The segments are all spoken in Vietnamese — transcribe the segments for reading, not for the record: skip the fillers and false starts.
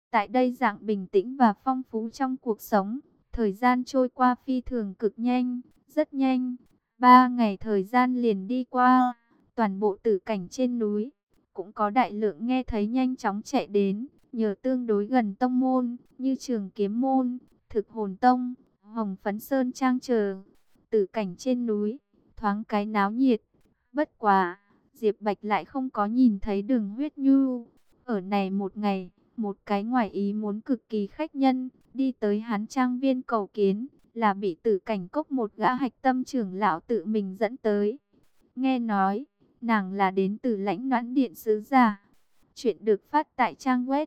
Tại đây dạng bình tĩnh và phong phú trong cuộc sống, thời gian trôi qua phi thường cực nhanh, rất nhanh. 3 ngày thời gian liền đi qua, toàn bộ tử cảnh trên núi cũng có đại lượng nghe thấy nhanh chóng chạy đến, nhờ tương đối gần tông môn như Trường Kiếm môn, Thực Hồn tông, Hồng Phấn Sơn trang chờ. Tử cảnh trên núi thoáng cái náo nhiệt, bất quá Diệp Bạch lại không có nhìn thấy Đường Huyết Nhu. Ở này một ngày, một cái ngoài ý muốn cực kỳ khách nhân đi tới hắn trang viên cầu kiến, là bị Tử Cảnh Cốc một gã hạch tâm trưởng lão tự mình dẫn tới. Nghe nói nàng là đến từ Lãnh Noãn Điện sứ giả. Chuyện được phát tại trang web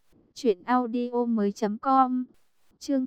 truyệnaudiomoi.com. Chương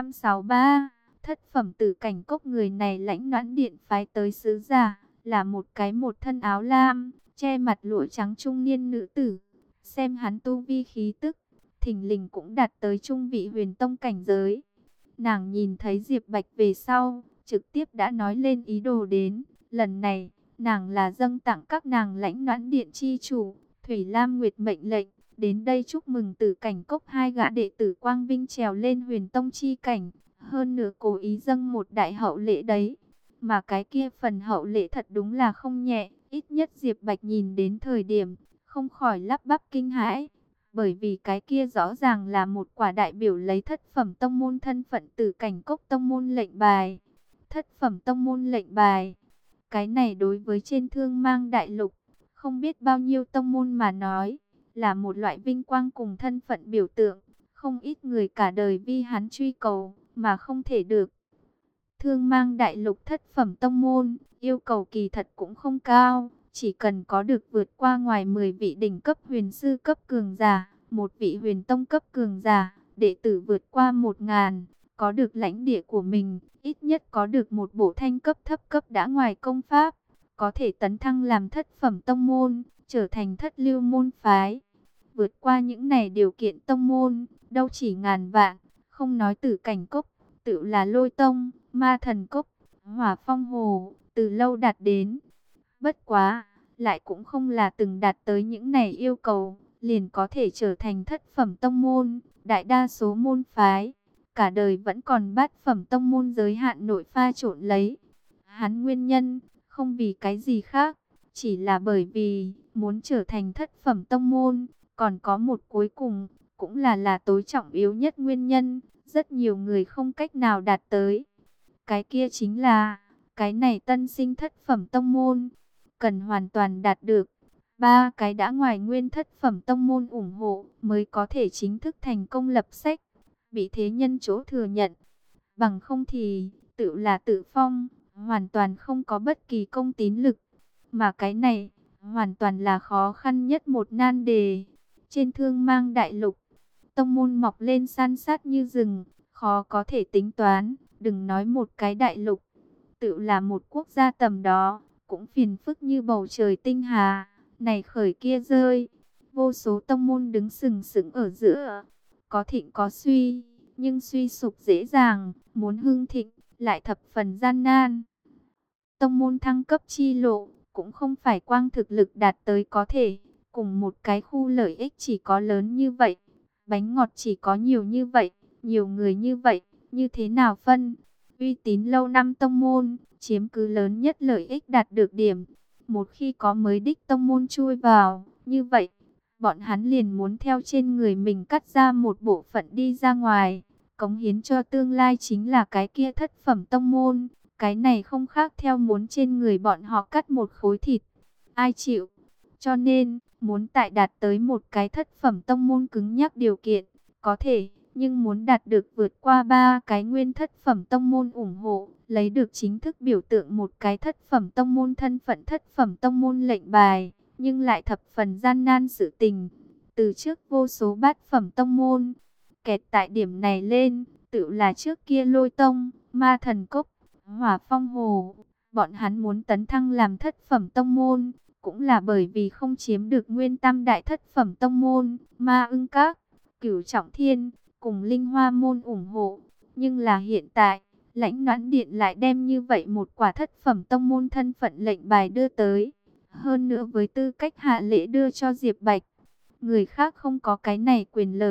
963. Thất phẩm Tử Cảnh Cốc. Người này Lãnh Noãn Điện phái tới sứ giả, là một thân áo lam, che mặt lụa trắng trung niên nữ tử. Xem hắn tu vi khí tức, thình lình cũng đạt tới trung vị huyền tông cảnh giới. Nàng nhìn thấy Diệp Bạch về sau, trực tiếp đã nói lên ý đồ đến. Lần này, nàng là dâng tặng các nàng Lãnh Noãn Điện chi chủ, Thủy Lam Nguyệt mệnh lệnh, đến đây chúc mừng Tử Cảnh Cốc hai gã đệ tử quang vinh trèo lên huyền tông chi cảnh. Hơn nữa cố ý dâng một đại hậu lễ đấy. Mà cái kia phần hậu lễ thật đúng là không nhẹ, ít nhất Diệp Bạch nhìn đến thời điểm, không khỏi lắp bắp kinh hãi. Bởi vì cái kia rõ ràng là một quả đại biểu lấy thất phẩm tông môn thân phận Tử Cảnh Cốc tông môn lệnh bài. Thất phẩm tông môn lệnh bài. Cái này đối với trên Thương Mang đại lục, không biết bao nhiêu tông môn mà nói, là một loại vinh quang cùng thân phận biểu tượng. Không ít người cả đời vì hắn truy cầu, mà không thể được. Thương Mang đại lục thất phẩm tông môn, yêu cầu kỳ thật cũng không cao. Chỉ cần có được vượt qua ngoài 10 vị đỉnh cấp huyền sư cấp cường giả, một vị huyền tông cấp cường giả, đệ tử vượt qua 1000, có được lãnh địa của mình, ít nhất có được một bộ thanh cấp thấp cấp đã ngoài công pháp, có thể tấn thăng làm thất phẩm tông môn, trở thành thất lưu môn phái. Vượt qua những này điều kiện tông môn, đâu chỉ ngàn vạn, không nói Tử Cảnh Cốc, tự là Lôi Tông, Ma Thần Cốc, Hỏa Phong Hồ, từ lâu đạt đến. Bất quá, lại cũng không là từng đạt tới những này yêu cầu, liền có thể trở thành thất phẩm tông môn. Đại đa số môn phái, cả đời vẫn còn bát phẩm tông môn giới hạn nội pha trộn lấy. Hắn nguyên nhân, không vì cái gì khác, chỉ là bởi vì muốn trở thành thất phẩm tông môn. Còn có một cuối cùng, cũng là tối trọng yếu nhất nguyên nhân, rất nhiều người không cách nào đạt tới. Cái kia chính là, cái này tân sinh thất phẩm tông môn, cần hoàn toàn đạt được 3 cái đã ngoài nguyên thất phẩm tông môn ủng hộ mới có thể chính thức thành công lập sách, bị thế nhân chỗ thừa nhận. Bằng không thì tự là tự phong, hoàn toàn không có bất kỳ công tín lực. Mà cái này hoàn toàn là khó khăn nhất một nan đề. Trên Thương Mang đại lục, tông môn mọc lên san sát như rừng, khó có thể tính toán, đừng nói một cái đại lục, tự là một quốc gia tầm đó cũng phiền phức như bầu trời tinh hà, này khởi kia rơi. Vô số tông môn đứng sừng sững ở giữa, có thịnh có suy, nhưng suy sụp dễ dàng, muốn hưng thịnh lại thập phần gian nan. Tông môn thăng cấp chi lộ, cũng không phải quang thực lực đạt tới có thể, cùng một cái khu lợi ích chỉ có lớn như vậy, bánh ngọt chỉ có nhiều như vậy, nhiều người như vậy, như thế nào phân? Uy tín lâu năm tông môn, chiếm cứ lớn nhất lợi ích đạt được điểm. Một khi có mới đích tông môn chui vào, như vậy, bọn hắn liền muốn theo trên người mình cắt ra một bộ phận đi ra ngoài, cống hiến cho tương lai chính là cái kia thất phẩm tông môn. Cái này không khác theo muốn trên người bọn họ cắt một khối thịt. Ai chịu? Cho nên, muốn tại đạt tới một cái thất phẩm tông môn cứng nhắc điều kiện, có thể, nhưng muốn đạt được vượt qua 3 cái nguyên thất phẩm tông môn ủng hộ, lấy được chính thức biểu tượng một cái thất phẩm tông môn thân phận thất phẩm tông môn lệnh bài, nhưng lại thập phần gian nan sự tình. Từ trước vô số bát phẩm tông môn, kẹt tại điểm này lên, tự là trước kia Lôi Tông, Ma Thần Cốc, Hỏa Phong Hồ, bọn hắn muốn tấn thăng làm thất phẩm tông môn, cũng là bởi vì không chiếm được nguyên tam đại thất phẩm tông môn, Ma Ưng Các, Cửu Trọng Thiên, cùng Linh Hoa môn ủng hộ. Nhưng là hiện tại, Lãnh Noãn Điện lại đem như vậy một quả thất phẩm tông môn thân phận lệnh bài đưa tới. Hơn nữa với tư cách hạ lễ đưa cho Diệp Bạch. Người khác không có cái này quyền lợi,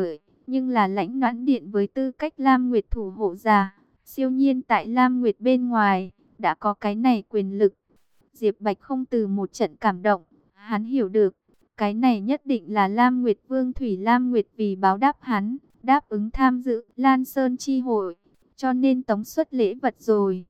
nhưng là Lãnh Noãn Điện với tư cách Lam Nguyệt thủ hộ giả, siêu nhiên tại Lam Nguyệt bên ngoài, đã có cái này quyền lực. Diệp Bạch không từ một trận cảm động, hắn hiểu được, cái này nhất định là Lam Nguyệt Vương Thủy Lam Nguyệt vì báo đáp hắn, đáp ứng tham dự Lan Sơn chi hội, cho nên tống xuất lễ vật rồi.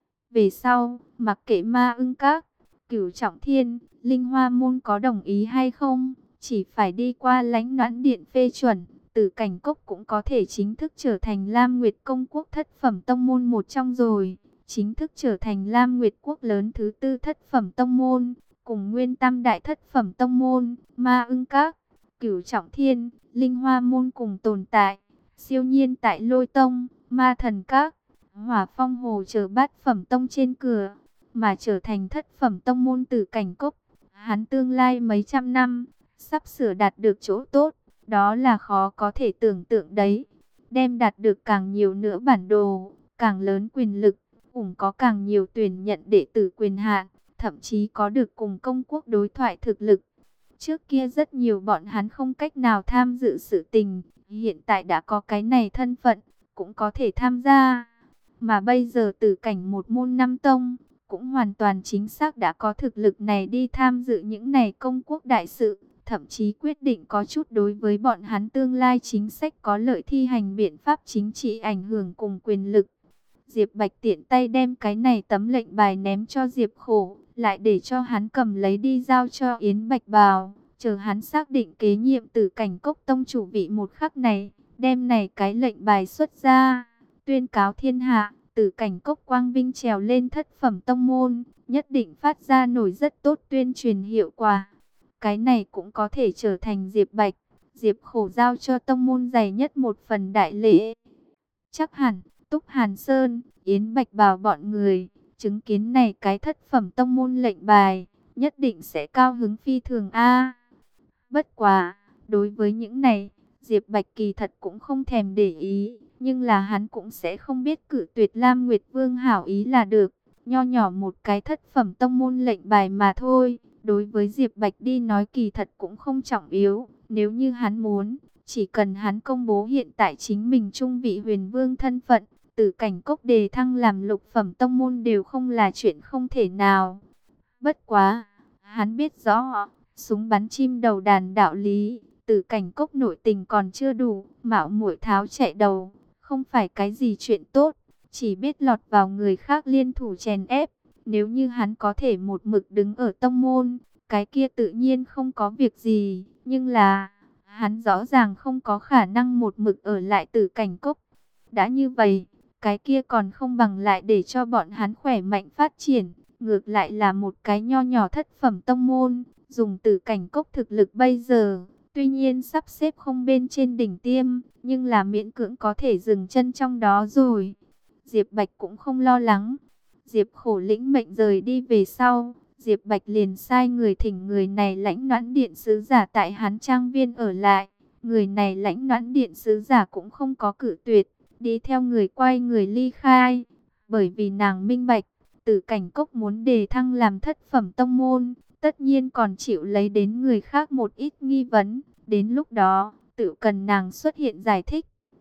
Về sau, mặc kệ Ma Ưng Các, Cửu Trọng Thiên, Linh Hoa Môn có đồng ý hay không, chỉ phải đi qua Lãnh Noãn Điện phê chuẩn, Tử Cảnh Cốc cũng có thể chính thức trở thành Lam Nguyệt Công Quốc thất phẩm tông môn một trong rồi, chính thức trở thành Lam Nguyệt Quốc lớn thứ tư thất phẩm tông môn, cùng Nguyên Tam Đại thất phẩm tông môn, Ma Ưng Các, Cửu Trọng Thiên, Linh Hoa Môn cùng tồn tại, siêu nhiên tại Lôi Tông, Ma Thần Các, Hỏa Phong Hồ chờ bát phẩm tông trên cửa, mà trở thành thất phẩm tông môn Tử Cảnh Cốc. Hắn tương lai mấy trăm năm, sắp sửa đạt được chỗ tốt, đó là khó có thể tưởng tượng đấy. Đem đạt được càng nhiều nữa bản đồ, càng lớn quyền lực, có càng nhiều tuyển nhận đệ tử quyền hạn, thậm chí có được cùng công quốc đối thoại thực lực. Trước kia rất nhiều bọn hắn không cách nào tham dự sự tình, hiện tại đã có cái này thân phận, cũng có thể tham gia. Mà bây giờ Tử Cảnh một môn năm tông, cũng hoàn toàn chính xác đã có thực lực này đi tham dự những này công quốc đại sự, thậm chí quyết định có chút đối với bọn hắn tương lai chính sách có lợi thi hành biện pháp chính trị ảnh hưởng cùng quyền lực. Diệp Bạch tiện tay đem cái này tấm lệnh bài ném cho Diệp Khổ, lại để cho hắn cầm lấy đi giao cho Yến Bạch Bào, chờ hắn xác định kế nhiệm Tử Cảnh Cốc tông chủ vị một khắc này, đem này cái lệnh bài xuất ra, tuyên cáo thiên hạ, Tử Cảnh Cốc quang vinh trèo lên thất phẩm tông môn, nhất định phát ra nổi rất tốt tuyên truyền hiệu quả. Cái này cũng có thể trở thành Diệp Bạch, Diệp Khổ giao cho tông môn dày nhất một phần đại lễ. Chắc hẳn Túc Hàn Sơn, Yến Bạch Bào bọn người chứng kiến này cái thất phẩm tông môn lệnh bài, nhất định sẽ cao hứng phi thường a. Bất quá, đối với những này, Diệp Bạch kỳ thật cũng không thèm để ý, nhưng là hắn cũng sẽ không biết cự tuyệt Lam Nguyệt Vương hảo ý là được. Nho nhỏ một cái thất phẩm tông môn lệnh bài mà thôi, đối với Diệp Bạch đi nói kỳ thật cũng không trọng yếu. Nếu như hắn muốn, chỉ cần hắn công bố hiện tại chính mình trung vị huyền vương thân phận, Tử Cảnh Cốc đề thăng làm lục phẩm tông môn đều không là chuyện không thể nào. Bất quá, hắn biết rõ, súng bắn chim đầu đàn đạo lý, Tử Cảnh Cốc nội tình còn chưa đủ, mạo muội tháo chạy đầu, không phải cái gì chuyện tốt, chỉ biết lọt vào người khác liên thủ chèn ép. Nếu như hắn có thể một mực đứng ở tông môn, cái kia tự nhiên không có việc gì, nhưng là hắn rõ ràng không có khả năng một mực ở lại Tử Cảnh Cốc. Đã như vậy, cái kia còn không bằng lại để cho bọn hắn khỏe mạnh phát triển, ngược lại là một cái nho nhỏ thất phẩm tông môn, dùng Tử Cảnh Cốc thực lực bây giờ, tuy nhiên sắp xếp không bên trên đỉnh tiêm, nhưng là miễn cưỡng có thể dừng chân trong đó rồi. Diệp Bạch cũng không lo lắng. Diệp Khổ lĩnh mệnh rời đi về sau, Diệp Bạch liền sai người thỉnh người này Lãnh Noãn Điện sứ giả tại hắn trang viên ở lại. Người này Lãnh Noãn Điện sứ giả cũng không có cự tuyệt, đi theo người quay người ly khai, bởi vì nàng minh bạch, Tử Cảnh Cốc muốn đề thăng làm thất phẩm tông môn, tất nhiên còn chịu lấy đến người khác một ít nghi vấn, đến lúc đó, tự cần nàng xuất hiện giải thích.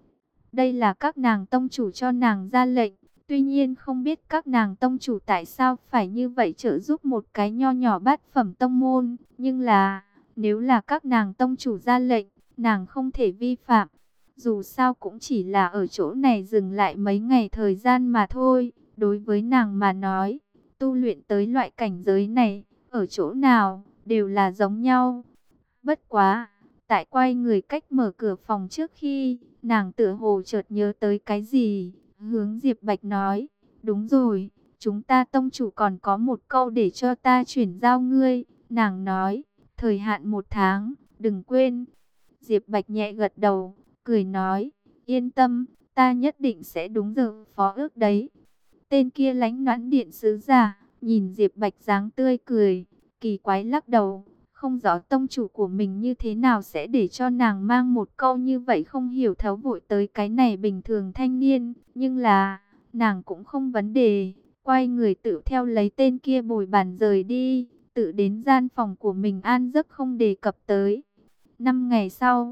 Đây là các nàng tông chủ cho nàng ra lệnh, tuy nhiên không biết các nàng tông chủ tại sao phải như vậy trợ giúp một cái nho nhỏ bát phẩm tông môn, nhưng là, nếu là các nàng tông chủ ra lệnh, nàng không thể vi phạm. Dù sao cũng chỉ là ở chỗ này dừng lại mấy ngày thời gian mà thôi, đối với nàng mà nói, tu luyện tới loại cảnh giới này, ở chỗ nào, đều là giống nhau. Bất quá, tại quay người cách mở cửa phòng trước khi, nàng tựa hồ chợt nhớ tới cái gì, hướng Diệp Bạch nói, đúng rồi, chúng ta tông chủ còn có một câu để cho ta chuyển giao ngươi, nàng nói, thời hạn 1 tháng, đừng quên. Diệp Bạch nhẹ gật đầu, cười nói, yên tâm, ta nhất định sẽ đúng giờ phó ước đấy. Tên kia Lãnh Noãn Điện sứ giả, nhìn Diệp Bạch dáng tươi cười, kỳ quái lắc đầu, không rõ tông chủ của mình như thế nào sẽ để cho nàng mang một câu như vậy không hiểu thấu vội tới cái này bình thường thanh niên, nhưng là, nàng cũng không vấn đề, quay người tự theo lấy tên kia bồi bàn rời đi, tự đến gian phòng của mình an giấc không đề cập tới. 5 ngày sau,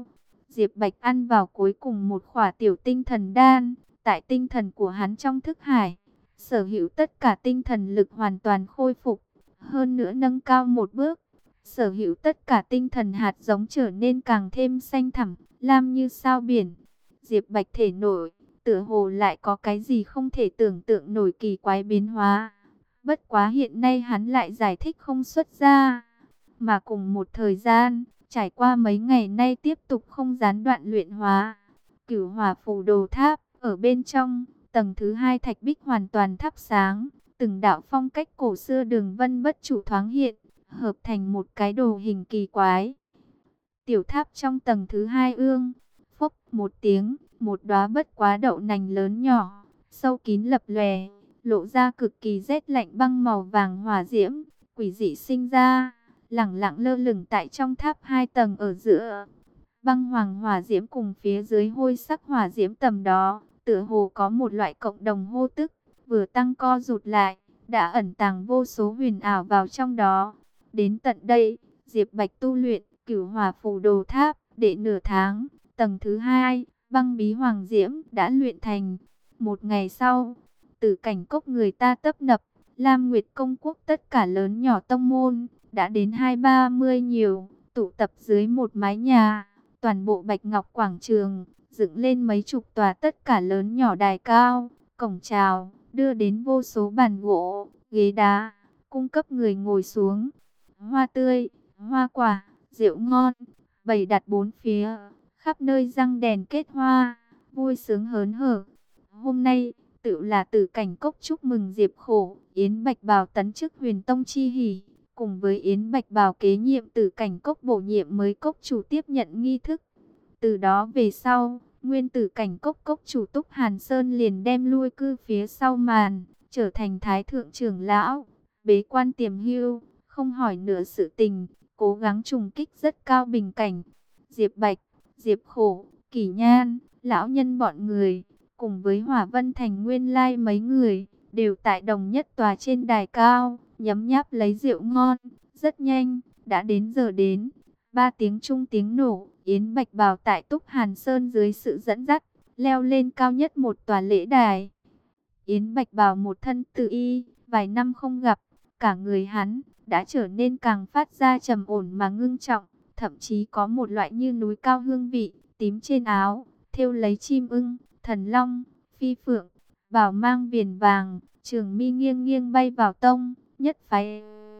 Diệp Bạch ăn vào cuối cùng một khỏa tiểu tinh thần đan, tại tinh thần của hắn trong thức hải, sở hữu tất cả tinh thần lực hoàn toàn khôi phục, hơn nữa nâng cao một bước, sở hữu tất cả tinh thần hạt giống trở nên càng thêm xanh thẳm, lam như sao biển. Diệp Bạch thể nổi, tựa hồ lại có cái gì không thể tưởng tượng nổi kỳ quái biến hóa. Bất quá hiện nay hắn lại giải thích không xuất ra. Mà cùng một thời gian, trải qua mấy ngày nay tiếp tục không gián đoạn luyện hóa. Cửu Hỏa Phù Đồ Tháp, ở bên trong, tầng thứ 2 thạch bích hoàn toàn thắp sáng. Từng đạo phong cách cổ xưa đường vân bất chủ thoáng hiện, hợp thành một cái đồ hình kỳ quái. Tiểu tháp trong tầng thứ 2 ương, phốc một tiếng, một đóa bất quá đậu nành lớn nhỏ, sâu kín lập lòe, lộ ra cực kỳ rét lạnh băng màu vàng hỏa diễm, quỷ dị sinh ra, lẳng lặng lơ lửng tại trong tháp 2 tầng ở giữa. Băng hoàng hỏa diễm cùng phía dưới hôi sắc hỏa diễm tầm đó, tựa hồ có một loại cộng đồng hô tức, vừa tăng co rụt lại, đã ẩn tàng vô số huyền ảo vào trong đó. Đến tận đây, Diệp Bạch tu luyện Cửu Hỏa Phù Đồ Tháp, đệ nửa tháng, tầng thứ 2, băng bí hoàng diễm đã luyện thành. Một ngày sau, Tử Cảnh Cốc người ta tấp nập, Lam Nguyệt Công Quốc tất cả lớn nhỏ tông môn, đã đến 20-30 nhiều, tụ tập dưới một mái nhà, toàn bộ Bạch Ngọc Quảng Trường, dựng lên mấy chục tòa tất cả lớn nhỏ đài cao, cổng chào, đưa đến vô số bàn gỗ, ghế đá, cung cấp người ngồi xuống. Hoa tươi, hoa quả, rượu ngon, bày đặt bốn phía, khắp nơi răng đèn kết hoa, vui sướng hớn hở. Hôm nay, tự là Tử Cảnh Cốc chúc mừng Diệp Khổ, Yến Bạch Bào tấn chức Huyền Tông chi hỉ, cùng với Yến Bạch Bào kế nhiệm Tử Cảnh Cốc bổ nhiệm mới cốc chủ tiếp nhận nghi thức. Từ đó về sau, nguyên Tử Cảnh Cốc cốc chủ Túc Hàn Sơn liền đem lui cư phía sau màn, trở thành Thái Thượng trưởng lão, bế quan tiềm hưu, không hỏi nửa sự tình, cố gắng trùng kích rất cao bình cảnh. Diệp Bạch, Diệp Khổ, Kỷ Nhan, lão nhân bọn người, cùng với Hỏa Vân Thành nguyên lai mấy người, đều tại đồng nhất tòa trên đài cao, nhấm nháp lấy rượu ngon. Rất nhanh, đã đến giờ đến, 3 tiếng chung tiếng nổ, Yến Bạch Bào tại Túc Hàn Sơn dưới sự dẫn dắt, leo lên cao nhất một tòa lễ đài. Yến Bạch Bào một thân tự y, vài năm không gặp, cả người hắn đã trở nên càng phát ra trầm ổn mà ngưng trọng, thậm chí có một loại như núi cao hương vị, tím trên áo, thêu lấy chim ưng, thần long, phi phượng, bảo mang viền vàng, trường mi nghiêng nghiêng bay vào tông, nhất phái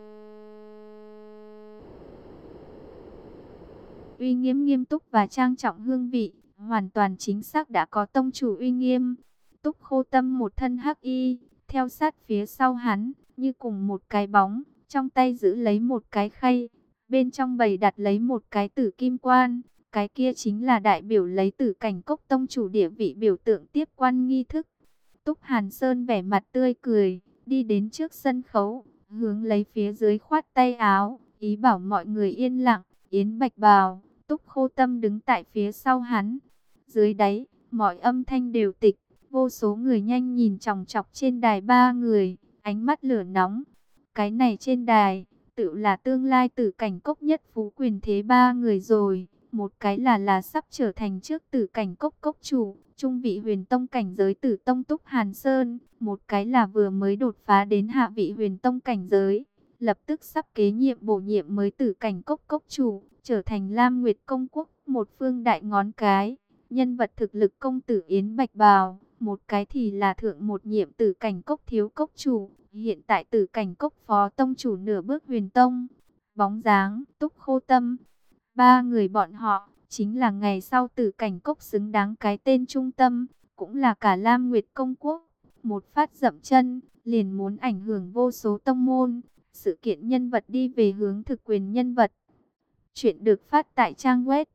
uy nghiêm nghiêm túc và trang trọng hương vị, hoàn toàn chính xác đã có tông chủ uy nghiêm. Túc Khô Tâm một thân hắc y, theo sát phía sau hắn, như cùng một cái bóng, trong tay giữ lấy một cái khay, bên trong bày đặt lấy một cái tử kim quan, cái kia chính là đại biểu lấy Tử Cảnh Cốc tông chủ địa vị biểu tượng tiếp quan nghi thức. Túc Hàn Sơn vẻ mặt tươi cười, đi đến trước sân khấu, hướng lấy phía dưới khoát tay áo, ý bảo mọi người yên lặng. Yến Bạch Bào, Túc Khô Tâm đứng tại phía sau hắn. Dưới đáy, mọi âm thanh đều tịch, vô số người nhanh nhìn chòng chọc trên đài 3 người, ánh mắt lửa nóng. Cái này trên đài, tự là tương lai Tử Cảnh Cốc nhất phú quyền thế 3 người rồi. Một cái là sắp trở thành trước Tử Cảnh Cốc cốc chủ, trung vị Huyền Tông cảnh giới Tử Tông Túc Hàn Sơn. Một cái là vừa mới đột phá đến hạ vị Huyền Tông cảnh giới, lập tức sắp kế nhiệm bổ nhiệm mới Tử Cảnh Cốc cốc chủ, trở thành Lam Nguyệt Công Quốc một phương đại ngón cái. Nhân vật thực lực công tử Yến Bạch Bào, một cái thì là thượng một nhiệm Tử Cảnh Cốc thiếu cốc chủ, hiện tại Tử Cảnh Cốc phó tông chủ nửa bước Huyền Tông. Bóng dáng Túc Khô Tâm, 3 người bọn họ chính là ngày sau Tử Cảnh Cốc xứng đáng cái tên trung tâm, cũng là cả Lam Nguyệt Công Quốc. Một phát dậm chân, liền muốn ảnh hưởng vô số tông môn. Sự kiện nhân vật đi về hướng thực quyền nhân vật. Chuyện được phát tại trang web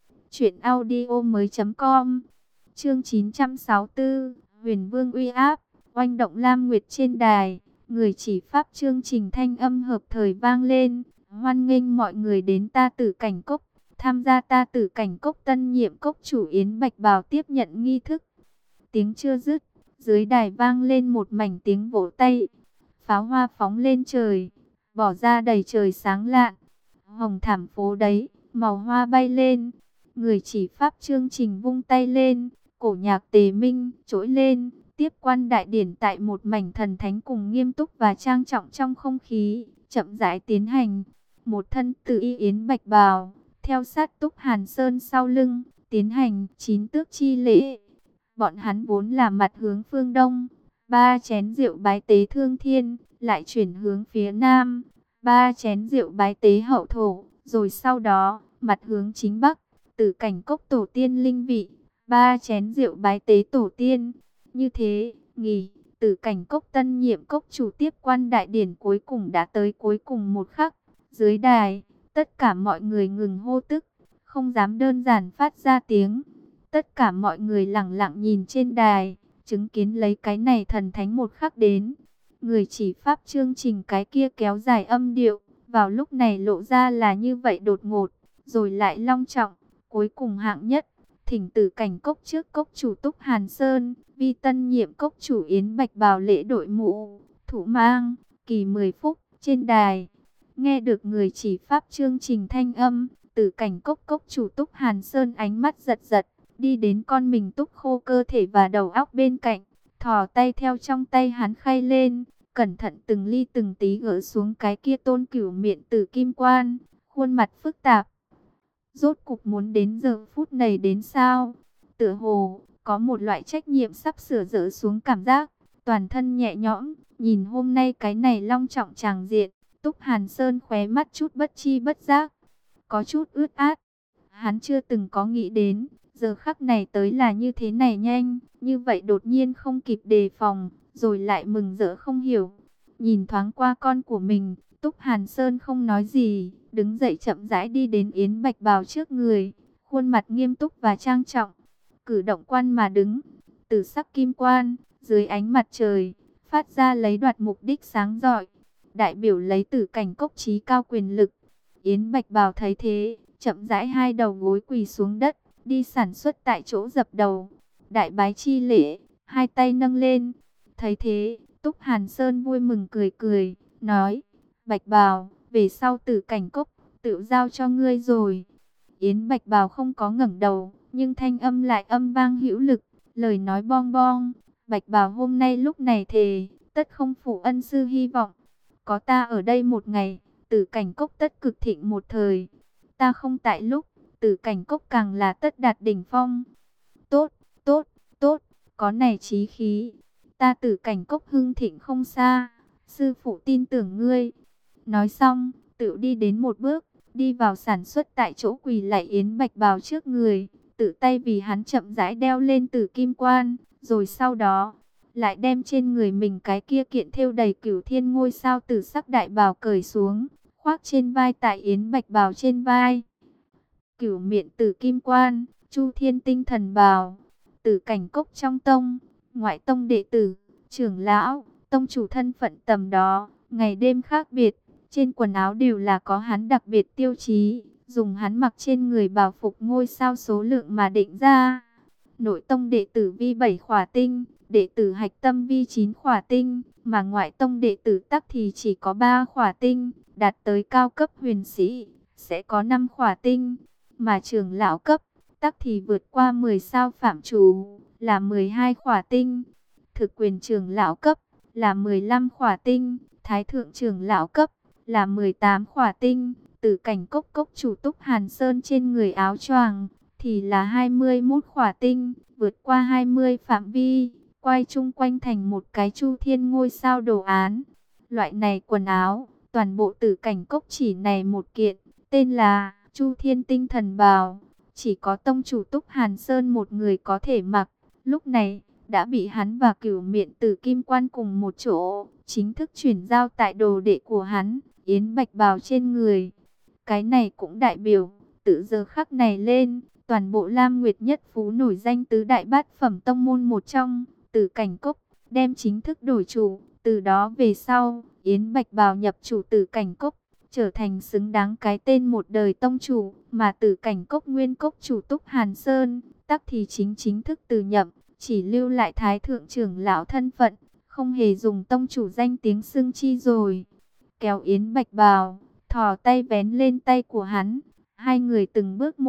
truyệnaudiomoi.com. Chương 964, Huyền Vương uy áp, oanh động Lam Nguyệt trên đài, người chỉ pháp chương trình thanh âm hợp thời vang lên, hoan nghênh mọi người đến ta Tử Cảnh Cốc, tham gia ta Tử Cảnh Cốc tân nhiệm cốc chủ Yến Bạch Bào tiếp nhận nghi thức. Tiếng chưa dứt, dưới đài vang lên một mảnh tiếng vỗ tay, pháo hoa phóng lên trời, bỏ ra đầy trời sáng lạn, hồng thảm phố đấy, màu hoa bay lên. Người chỉ pháp chương trình vung tay lên, cổ nhạc tề minh trỗi lên, tiếp quan đại điển tại một mảnh thần thánh cùng nghiêm túc và trang trọng trong không khí, chậm rãi tiến hành. Một thân tử y yến bạch bào, theo sát Túc Hàn Sơn sau lưng, tiến hành 9 tước chi lễ. Bọn hắn vốn là mặt hướng phương đông, 3 chén rượu bái tế thương thiên, lại chuyển hướng phía nam, 3 chén rượu bái tế hậu thổ, rồi sau đó, mặt hướng chính bắc, Tử Cảnh Cốc tổ tiên linh vị, 3 chén rượu bái tế tổ tiên. Như thế, Tử Cảnh Cốc tân nhiệm cốc chủ tiếp quan đại điển cuối cùng đã tới cuối cùng một khắc. Dưới đài, tất cả mọi người ngừng hô tức, không dám đơn giản phát ra tiếng. Tất cả mọi người lặng lặng nhìn trên đài, chứng kiến lấy cái này thần thánh một khắc đến. Người chỉ pháp chương trình cái kia kéo dài âm điệu, vào lúc này lộ ra là như vậy đột ngột, rồi lại long trọng. Cuối cùng hạng nhất, thỉnh Tử Cảnh Cốc trước cốc chủ Túc Hàn Sơn, vi tân nhiệm cốc chủ Yến Bạch bào lễ đội mũ, thủ mang, kỳ 10 phút, trên đài. Nghe được người chỉ pháp chương trình thanh âm, Tử Cảnh Cốc cốc chủ Túc Hàn Sơn ánh mắt giật giật, đi đến con mình Túc Khô cơ thể và đầu óc bên cạnh, thò tay theo trong tay hắn khay lên, cẩn thận từng ly từng tí gỡ xuống cái kia tôn cửu miệng tử kim quan, khuôn mặt phức tạp. Rốt cục muốn đến giờ phút này đến sao? Tựa hồ có một loại trách nhiệm sắp sửa dỡ xuống cảm giác, toàn thân nhẹ nhõm, nhìn hôm nay cái này long trọng tràng diện, Túc Hàn Sơn khóe mắt chút bất chi bất giác, có chút ướt át. Hắn chưa từng có nghĩ đến, giờ khắc này tới là như thế này nhanh, như vậy đột nhiên không kịp đề phòng, rồi lại mừng rỡ không hiểu. Nhìn thoáng qua con của mình, Túc Hàn Sơn không nói gì, đứng dậy chậm rãi đi đến Yến Bạch bào trước người, khuôn mặt nghiêm túc và trang trọng, cử động quan mà đứng, tử sắc kim quan, dưới ánh mặt trời, phát ra lấy đoạt mục đích sáng rọi, đại biểu lấy Tử Cảnh Cốc trí cao quyền lực. Yến Bạch bào thấy thế, chậm rãi hai đầu gối quỳ xuống đất, đi sản xuất tại chỗ dập đầu, đại bái chi lễ, hai tay nâng lên. Thấy thế, Túc Hàn Sơn vui mừng cười cười, nói: Bạch bào, về sau Tử Cảnh Cốc tự giao cho ngươi rồi. Yến Bạch bào không có ngẩng đầu, nhưng thanh âm lại âm vang hữu lực, lời nói bong bong. Bạch bào hôm nay lúc này thề, tất không phụ ân sư hy vọng. Có ta ở đây một ngày, Tử Cảnh Cốc tất cực thịnh một thời. Ta không tại lúc, Tử Cảnh Cốc càng là tất đạt đỉnh phong. Tốt, tốt, tốt, có này chí khí. Ta Tử Cảnh Cốc hưng thịnh không xa, sư phụ tin tưởng ngươi. Nói xong, tự đi đến một bước, đi vào sản xuất tại chỗ quỳ lạy Yến Bạch bào trước người, tự tay vì hắn chậm rãi đeo lên Tử Kim Quan, rồi sau đó lại đem trên người mình cái kia kiện thêu đầy cửu thiên ngôi sao tử sắc đại bào cởi xuống, khoác trên vai tại Yến Bạch bào trên vai. Cửu miện Tử Kim Quan, Chu Thiên Tinh Thần bào, Tử Cảnh Cốc trong tông, ngoại tông đệ tử, trưởng lão, tông chủ thân phận tầm đó, ngày đêm khác biệt, trên quần áo đều là có hắn đặc biệt tiêu chí, dùng hắn mặc trên người bào phục ngôi sao số lượng mà định ra. Nội tông đệ tử vi 7 khỏa tinh, đệ tử hạch tâm vi 9 khỏa tinh, mà ngoại tông đệ tử tắc thì chỉ có 3 khỏa tinh, đạt tới cao cấp huyền sĩ, sẽ có 5 khỏa tinh, mà trưởng lão cấp, tắc thì vượt qua 10 sao phạm chủ, là 12 khỏa tinh, thực quyền trưởng lão cấp, là 15 khỏa tinh, thái thượng trưởng lão cấp, là 18 khỏa tinh, Tử Cảnh Cốc cốc chủ Túc Hàn Sơn trên người áo choàng thì là 21 khỏa tinh, vượt qua 20 phạm vi, quay chung quanh thành một cái chu thiên ngôi sao đồ án. Loại này quần áo, toàn bộ Tử Cảnh Cốc chỉ này một kiện, tên là Chu Thiên Tinh Thần bào, chỉ có tông chủ Túc Hàn Sơn một người có thể mặc. Lúc này, đã bị hắn và Cửu Miện Tử Kim Quan cùng một chỗ, chính thức chuyển giao tại đồ đệ của hắn, Yến Bạch bào trên người. Cái này cũng đại biểu, từ giờ khắc này lên, toàn bộ Lam Nguyệt Nhất Phú nổi danh tứ đại bát phẩm tông môn một trong, Tử Cảnh Cốc, đem chính thức đổi chủ. Từ đó về sau, Yến Bạch bào nhập chủ Tử Cảnh Cốc, trở thành xứng đáng cái tên một đời tông chủ, mà Tử Cảnh Cốc nguyên cốc chủ Túc Hàn Sơn, tắc thì chính thức từ nhậm, chỉ lưu lại thái thượng trưởng lão thân phận, không hề dùng tông chủ danh tiếng xưng chi rồi. Kéo Yến Bạch bào, thò tay vén lên tay của hắn, hai người từng bước một,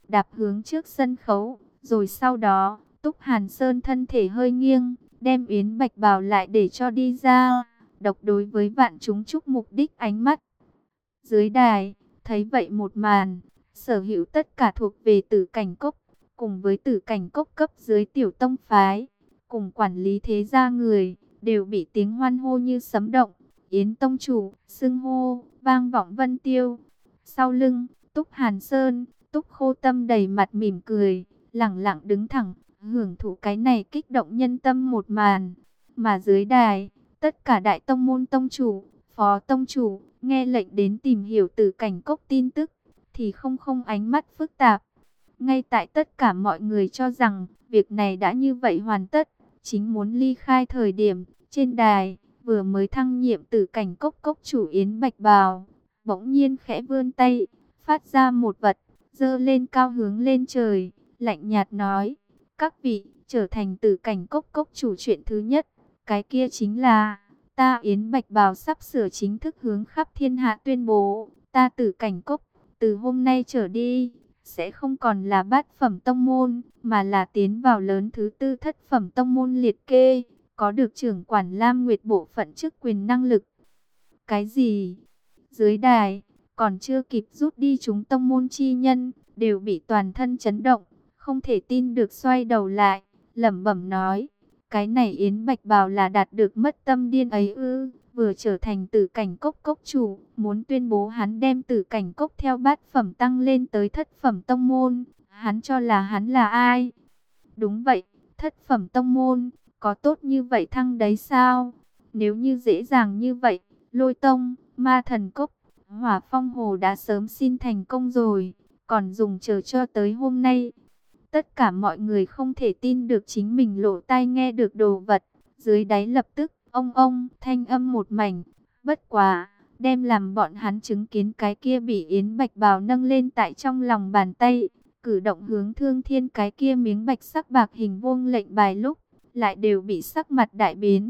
đạp hướng trước sân khấu. Rồi sau đó, Túc Hàn Sơn thân thể hơi nghiêng, đem Yến Bạch Bào lại để cho đi ra, độc đối với vạn chúng chúc mục đích ánh mắt. Dưới đài, thấy vậy một màn, sở hữu tất cả thuộc về Tử Cảnh Cốc, cùng với Tử Cảnh Cốc cấp dưới tiểu tông phái, cùng quản lý thế gia người, đều bị tiếng hoan hô như sấm động. Yến tông chủ, xưng hô, vang vọng vân tiêu. Sau lưng, Túc Hàn Sơn, Túc Khô Tâm đầy mặt mỉm cười, lẳng lặng đứng thẳng, hưởng thụ cái này kích động nhân tâm một màn. Mà dưới đài, tất cả đại tông môn tông chủ, phó tông chủ, nghe lệnh đến tìm hiểu Tử Cảnh Cốc tin tức, thì không ánh mắt phức tạp. Ngay tại tất cả mọi người cho rằng, việc này đã như vậy hoàn tất, chính muốn ly khai thời điểm, trên đài, vừa mới thăng nhiệm Tử Cảnh Cốc cốc chủ Yến Bạch Bào, bỗng nhiên khẽ vươn tay, phát ra một vật, giơ lên cao hướng lên trời, lạnh nhạt nói, các vị, trở thành Tử Cảnh Cốc cốc chủ chuyện thứ nhất, cái kia chính là, ta Yến Bạch Bào sắp sửa chính thức hướng khắp thiên hạ tuyên bố, ta Tử Cảnh Cốc, từ hôm nay trở đi, sẽ không còn là bát phẩm tông môn, mà là tiến vào lớn thứ tư thất phẩm tông môn liệt kê, có được trưởng quản Lam Nguyệt bộ phận chức quyền năng lực. Cái gì? Dưới đài, còn chưa kịp rút đi chúng tông môn chi nhân, đều bị toàn thân chấn động, không thể tin được xoay đầu lại, lẩm bẩm nói, cái này Yến Bạch Bào là đạt được mất tâm điên ấy ư? Vừa trở thành Tử Cảnh Cốc cốc chủ, muốn tuyên bố hắn đem Tử Cảnh Cốc theo bát phẩm tăng lên tới thất phẩm tông môn, hắn cho là hắn là ai? Đúng vậy, thất phẩm tông môn, có tốt như vậy thăng đấy sao? Nếu như dễ dàng như vậy, Lôi Tông, Ma Thần Cốc, Hỏa Phong Hồ đã sớm xin thành công rồi, còn dùng chờ cho tới hôm nay. Tất cả mọi người không thể tin được chính mình lỗ tai nghe được đồ vật, dưới đáy lập tức ông thanh âm một mảnh. Bất quá, đem làm bọn hắn chứng kiến cái kia bị Yến Bạch Bào nâng lên tại trong lòng bàn tay, cử động hướng Thương Thiên cái kia miếng bạch sắc bạc hình vuông lệnh bài lúc, lại đều bị sắc mặt đại biến.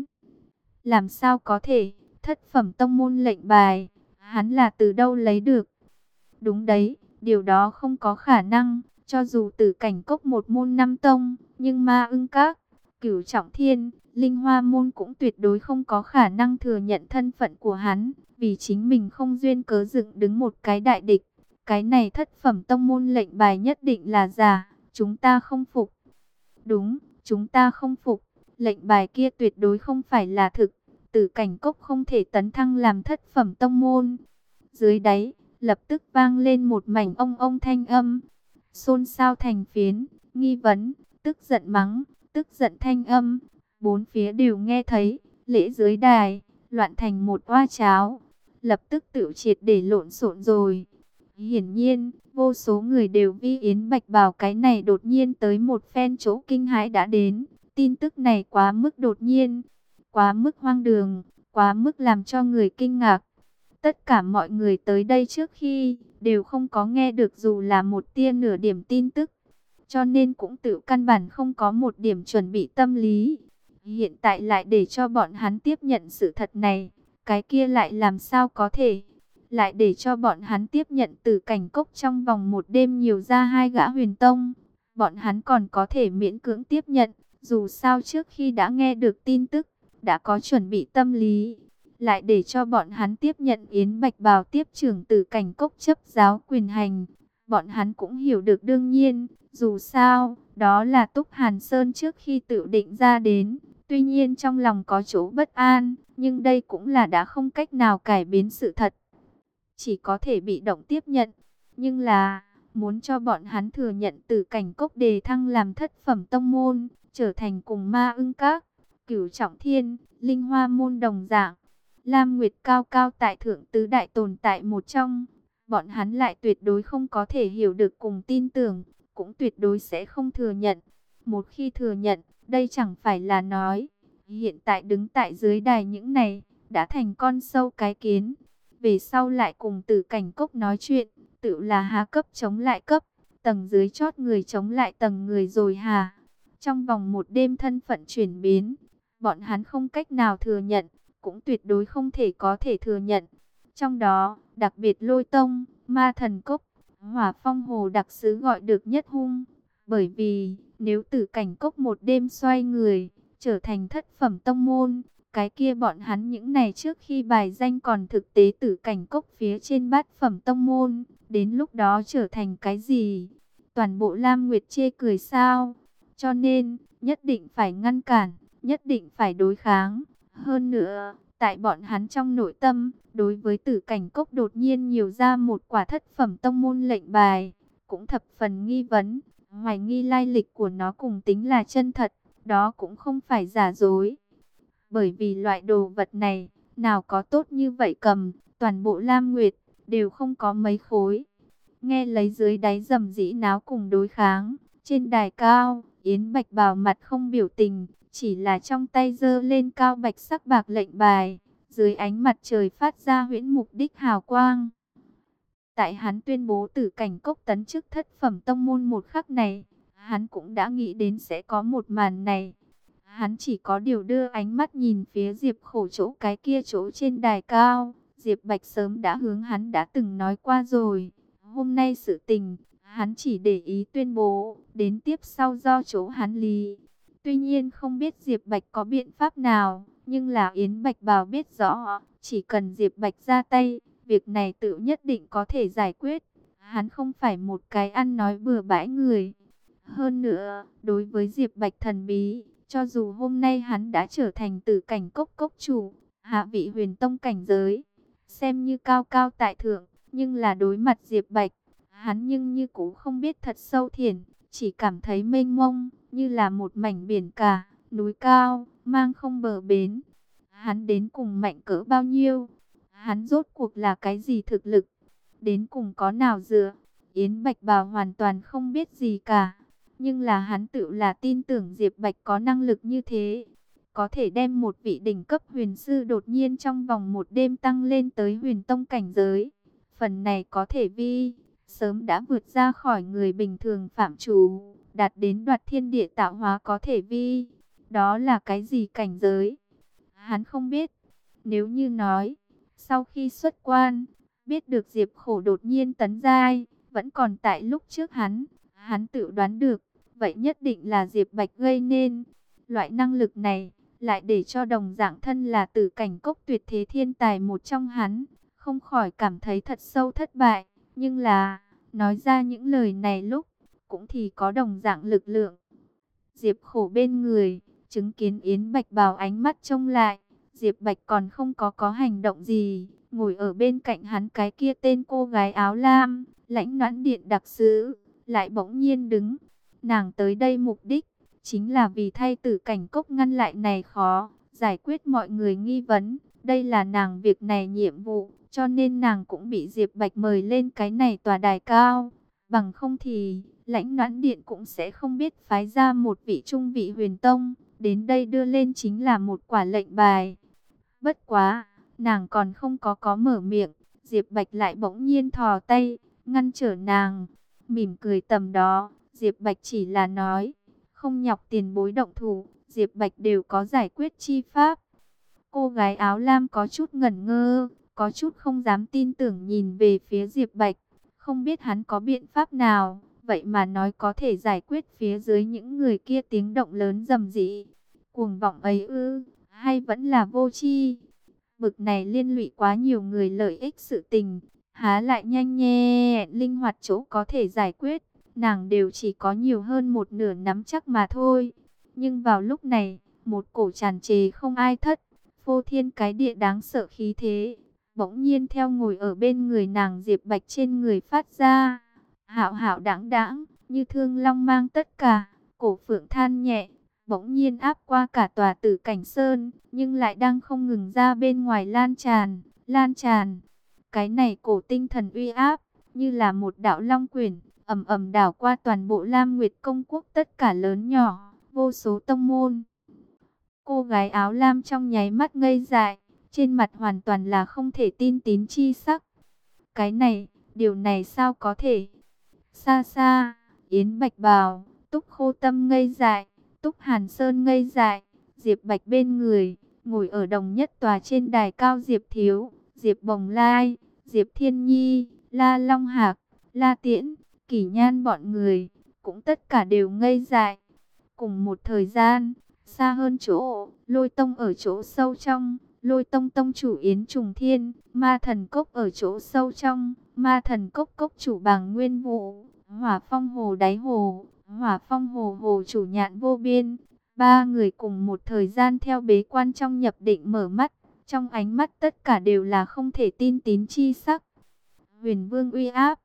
Làm sao có thể, thất phẩm tông môn lệnh bài, hắn là từ đâu lấy được? Đúng đấy, điều đó không có khả năng, cho dù Tử Cảnh Cốc một môn năm tông, nhưng Ma Ưng Các, Cửu Trọng Thiên, Linh Hoa môn cũng tuyệt đối không có khả năng thừa nhận thân phận của hắn, vì chính mình không duyên cớ dựng đứng một cái đại địch. Cái này thất phẩm tông môn lệnh bài nhất định là giả, chúng ta không phục. Đúng, chúng ta không phục, lệnh bài kia tuyệt đối không phải là thực, Tử Cảnh Cốc không thể tấn thăng làm thất phẩm tông môn. Dưới đáy, lập tức vang lên một mảnh ông thanh âm, xôn xao thành phiến, nghi vấn, tức giận mắng, tức giận thanh âm, bốn phía đều nghe thấy, lễ dưới đài, loạn thành một oa cháo, lập tức tự triệt để lộn xộn rồi. Hiển nhiên, vô số người đều vi Yến Bạch Bào cái này đột nhiên tới một phen chỗ kinh hãi đã đến, tin tức này quá mức đột nhiên, quá mức hoang đường, quá mức làm cho người kinh ngạc. Tất cả mọi người tới đây trước khi đều không có nghe được dù là một tia nửa điểm tin tức, cho nên cũng tự căn bản không có một điểm chuẩn bị tâm lý. Hiện tại lại để cho bọn hắn tiếp nhận sự thật này, cái kia lại làm sao có thể? Lại để cho bọn hắn tiếp nhận Tử Cảnh Cốc trong vòng một đêm nhiều ra hai gã huyền tông, bọn hắn còn có thể miễn cưỡng tiếp nhận, dù sao trước khi đã nghe được tin tức, đã có chuẩn bị tâm lý. Lại để cho bọn hắn tiếp nhận Yến Bạch Bào tiếp trưởng Tử Cảnh Cốc chấp giáo quyền hành, bọn hắn cũng hiểu được đương nhiên, dù sao, đó là Túc Hàn Sơn trước khi tự định ra đến, tuy nhiên trong lòng có chỗ bất an, nhưng đây cũng là đã không cách nào cải biến sự thật, chỉ có thể bị động tiếp nhận. Nhưng là, muốn cho bọn hắn thừa nhận Tử Cảnh Cốc đề thăng làm thất phẩm tông môn, trở thành cùng Ma Ưng Các, Cửu Trọng Thiên, Linh Hoa môn đồng dạng, Lam Nguyệt cao cao tại thượng tứ đại tồn tại một trong, bọn hắn lại tuyệt đối không có thể hiểu được cùng tin tưởng, cũng tuyệt đối sẽ không thừa nhận. Một khi thừa nhận, đây chẳng phải là nói, hiện tại đứng tại dưới đài những này, đã thành con sâu cái kiến. Về sau lại cùng Tử Cảnh Cốc nói chuyện, tự là há cấp chống lại cấp, tầng dưới chót người chống lại tầng người rồi hà. Trong vòng một đêm thân phận chuyển biến, bọn hắn không cách nào thừa nhận, cũng tuyệt đối không thể có thể thừa nhận. Trong đó, đặc biệt Lôi Tông, Ma Thần Cốc, Hỏa Phong Hồ đặc sứ gọi được nhất hung, bởi vì nếu Tử Cảnh Cốc một đêm xoay người, trở thành thất phẩm tông môn, cái kia bọn hắn những này trước khi bài danh còn thực tế Tử Cảnh Cốc phía trên bát phẩm tông môn, đến lúc đó trở thành cái gì? Toàn bộ Lam Nguyệt chê cười sao? Cho nên, nhất định phải ngăn cản, nhất định phải đối kháng. Hơn nữa, tại bọn hắn trong nội tâm, đối với Tử Cảnh Cốc đột nhiên nhiều ra một quả thất phẩm tông môn lệnh bài, cũng thập phần nghi vấn, hoài nghi lai lịch của nó cùng tính là chân thật, đó cũng không phải giả dối. Bởi vì loại đồ vật này, nào có tốt như vậy cầm, toàn bộ Lam Nguyệt, đều không có mấy khối. Nghe lấy dưới đáy rầm rĩ náo cùng đối kháng, trên đài cao, Yến Bạch Bào mặt không biểu tình, chỉ là trong tay giơ lên cao bạch sắc bạc lệnh bài, dưới ánh mặt trời phát ra huyễn mục đích hào quang. Tại hắn tuyên bố Tử Cảnh Cốc tấn chức thất phẩm tông môn một khắc này, hắn cũng đã nghĩ đến sẽ có một màn này. Hắn chỉ có điều đưa ánh mắt nhìn phía Diệp Khổ chỗ cái kia chỗ trên đài cao. Diệp Bạch sớm đã hướng hắn đã từng nói qua rồi. Hôm nay sự tình, hắn chỉ để ý tuyên bố, đến tiếp sau do chỗ hắn lý. Tuy nhiên không biết Diệp Bạch có biện pháp nào, nhưng là Yến Bạch Bào biết rõ, chỉ cần Diệp Bạch ra tay, việc này tự nhất định có thể giải quyết. Hắn không phải một cái ăn nói bừa bãi người. Hơn nữa, đối với Diệp Bạch thần bí, cho dù hôm nay hắn đã trở thành Tử Cảnh Cốc cốc chủ, hạ vị huyền tông cảnh giới, xem như cao cao tại thượng, nhưng là đối mặt Diệp Bạch, hắn nhưng như cũng không biết thật sâu thiển, chỉ cảm thấy mênh mông, như là một mảnh biển cả, núi cao, mang không bờ bến. Hắn đến cùng mạnh cỡ bao nhiêu? Hắn rốt cuộc là cái gì thực lực? Đến cùng có nào dựa? Yến Bạch Bào hoàn toàn không biết gì cả. Nhưng là hắn tự là tin tưởng Diệp Bạch có năng lực như thế. Có thể đem một vị đỉnh cấp huyền sư đột nhiên trong vòng một đêm tăng lên tới huyền tông cảnh giới. Phần này có thể sớm đã vượt ra khỏi người bình thường phạm chủ, đạt đến đoạt thiên địa tạo hóa có thể đó là cái gì cảnh giới? Hắn không biết. Nếu như nói, sau khi xuất quan, biết được Diệp Khổ đột nhiên tấn giai, vẫn còn tại lúc trước hắn tự đoán được, vậy nhất định là Diệp Bạch gây nên. Loại năng lực này, lại để cho đồng dạng thân là Tử Cảnh Cốc tuyệt thế thiên tài một trong hắn, không khỏi cảm thấy thật sâu thất bại. Nhưng là, nói ra những lời này lúc, cũng thì có đồng dạng lực lượng. Diệp Khổ bên người, chứng kiến Yến Bạch Bào ánh mắt trông lại, Diệp Bạch còn không có hành động gì, ngồi ở bên cạnh hắn cái kia tên cô gái áo lam, Lãnh Noãn Điện đặc sứ, lại bỗng nhiên đứng. Nàng tới đây mục đích, chính là vì thay Tử Cảnh Cốc ngăn lại này khó, giải quyết mọi người nghi vấn. Đây là nàng việc này nhiệm vụ, cho nên nàng cũng bị Diệp Bạch mời lên cái này tòa đài cao. Bằng không thì, Lãnh Noãn Điện cũng sẽ không biết phái ra một vị trung vị huyền tông, đến đây đưa lên chính là một quả lệnh bài. Bất quá, nàng còn không có mở miệng, Diệp Bạch lại bỗng nhiên thò tay, ngăn trở nàng. Mỉm cười tầm đó, Diệp Bạch chỉ là nói, không nhọc tiền bối động thủ, Diệp Bạch đều có giải quyết chi pháp. Cô gái áo lam có chút ngẩn ngơ, có chút không dám tin tưởng nhìn về phía Diệp Bạch, không biết hắn có biện pháp nào, vậy mà nói có thể giải quyết phía dưới những người kia tiếng động lớn rầm rĩ. Cuồng vọng ấy ư, hay vẫn là vô tri? Bực này liên lụy quá nhiều người lợi ích sự tình, há lại nhanh nhẹn linh hoạt chỗ có thể giải quyết, nàng đều chỉ có nhiều hơn một nửa nắm chắc mà thôi. Nhưng vào lúc này, một cổ tràn trề không ai thất, phô thiên cái địa đáng sợ khí thế, bỗng nhiên theo ngồi ở bên người nàng Diệp Bạch trên người phát ra. Hạo hạo đãng đãng, như thương long mang tất cả, cổ phượng than nhẹ, bỗng nhiên áp qua cả tòa Tử Cảnh Sơn, nhưng lại đang không ngừng ra bên ngoài lan tràn, lan tràn. Cái này cổ tinh thần uy áp, như là một đạo long quyển, ầm ầm đảo qua toàn bộ Lam Nguyệt Công Quốc tất cả lớn nhỏ, vô số tông môn. Cô gái áo lam trong nháy mắt ngây dại, trên mặt hoàn toàn là không thể tin tín chi sắc. Cái này, điều này sao có thể? Xa xa, Yến Bạch Bào, Túc Khô Tâm ngây dại, Túc Hàn Sơn ngây dại, Diệp Bạch bên người, ngồi ở đồng nhất tòa trên đài cao Diệp Thiếu, Diệp Bồng Lai, Diệp Thiên Nhi, La Long Hạc, La Tiễn, Kỷ Nhan bọn người, cũng tất cả đều ngây dại. Cùng một thời gian, xa hơn chỗ, Lôi Tông ở chỗ sâu trong, Lôi Tông tông chủ Yến Trùng Thiên, Ma Thần Cốc ở chỗ sâu trong, Ma Thần Cốc cốc chủ Bàng Nguyên Vũ, Hỏa Phong Hồ đáy hồ, Hỏa Phong Hồ hồ chủ Nhạn Vô Biên. Ba người cùng một thời gian theo bế quan trong nhập định mở mắt, trong ánh mắt tất cả đều là không thể tin tín chi sắc. Huyền Vương uy áp,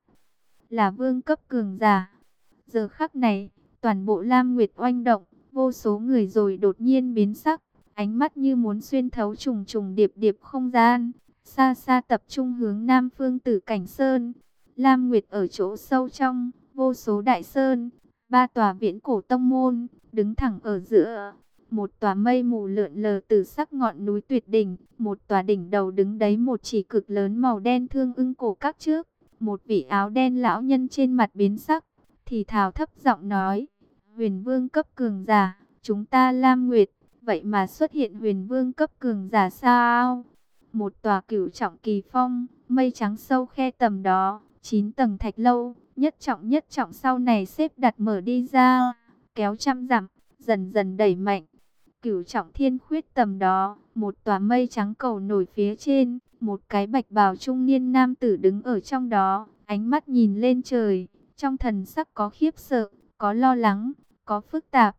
là vương cấp cường giả. Giờ khắc này, toàn bộ Lam Nguyệt oanh động, vô số người rồi đột nhiên biến sắc, ánh mắt như muốn xuyên thấu trùng trùng điệp điệp không gian, xa xa tập trung hướng Nam phương Tử Cảnh Sơn. Lam Nguyệt ở chỗ sâu trong, vô số đại sơn, ba tòa viễn cổ tông môn, đứng thẳng ở giữa. Một tòa mây mù lượn lờ từ sắc ngọn núi tuyệt đỉnh, một tòa đỉnh đầu đứng đấy một chỉ cực lớn màu đen thương ưng cổ các trước. Một vị áo đen lão nhân trên mặt biến sắc, thì thào thấp giọng nói: Huyền Vương cấp cường giả, chúng ta Lam Nguyệt, vậy mà xuất hiện Huyền Vương cấp cường giả sao? Một tòa cửu trọng kỳ phong, mây trắng sâu khe tầm đó, 9 tầng thạch lâu, nhất trọng sau này xếp đặt mở đi ra, kéo trăm dặm, dần dần đẩy mạnh. Cửu trọng thiên khuyết tầm đó, một tòa mây trắng cầu nổi phía trên, một cái bạch bào trung niên nam tử đứng ở trong đó, ánh mắt nhìn lên trời, trong thần sắc có khiếp sợ, có lo lắng, có phức tạp.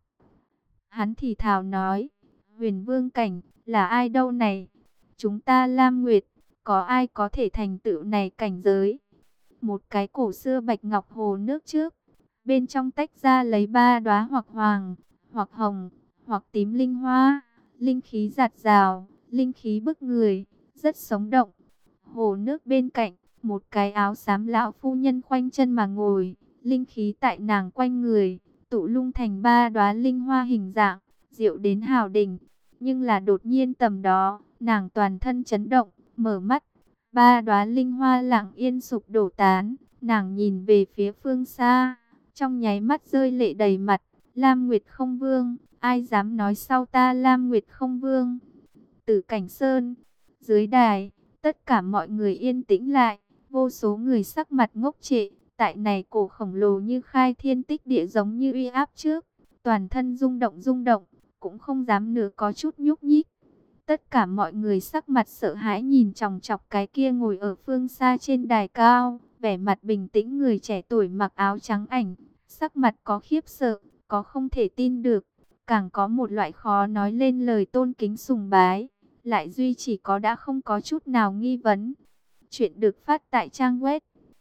Hắn thì thào nói: Huyền Vương cảnh, là ai đâu này? Chúng ta Lam Nguyệt, có ai có thể thành tựu này cảnh giới? Một cái cổ xưa bạch ngọc hồ nước trước, bên trong tách ra lấy 3 đóa hoặc hoàng, hoặc hồng, hoặc tím linh hoa, linh khí dạt dào, linh khí bức người, rất sống động. Hồ nước bên cạnh, một cái áo xám lão phu nhân khoanh chân mà ngồi, linh khí tại nàng quanh người, tụ lung thành 3 đóa linh hoa hình dạng, diệu đến hào đỉnh. Nhưng là đột nhiên tầm đó, nàng toàn thân chấn động, mở mắt, 3 đóa linh hoa lặng yên sụp đổ tán, nàng nhìn về phía phương xa, trong nháy mắt rơi lệ đầy mặt. Lam Nguyệt không vương, ai dám nói sau ta Lam Nguyệt không vương? Tử Cảnh Sơn, dưới đài, tất cả mọi người yên tĩnh lại, vô số người sắc mặt ngốc trệ, tại này cổ khổng lồ như khai thiên tích địa giống như uy áp trước, toàn thân rung động, cũng không dám nửa có chút nhúc nhích. Tất cả mọi người sắc mặt sợ hãi nhìn chòng chọc cái kia ngồi ở phương xa trên đài cao, vẻ mặt bình tĩnh người trẻ tuổi mặc áo trắng ảnh, sắc mặt có khiếp sợ, có không thể tin được, càng có một loại khó nói lên lời tôn kính sùng bái, lại duy chỉ có đã không có chút nào nghi vấn. Chuyện được phát tại trang web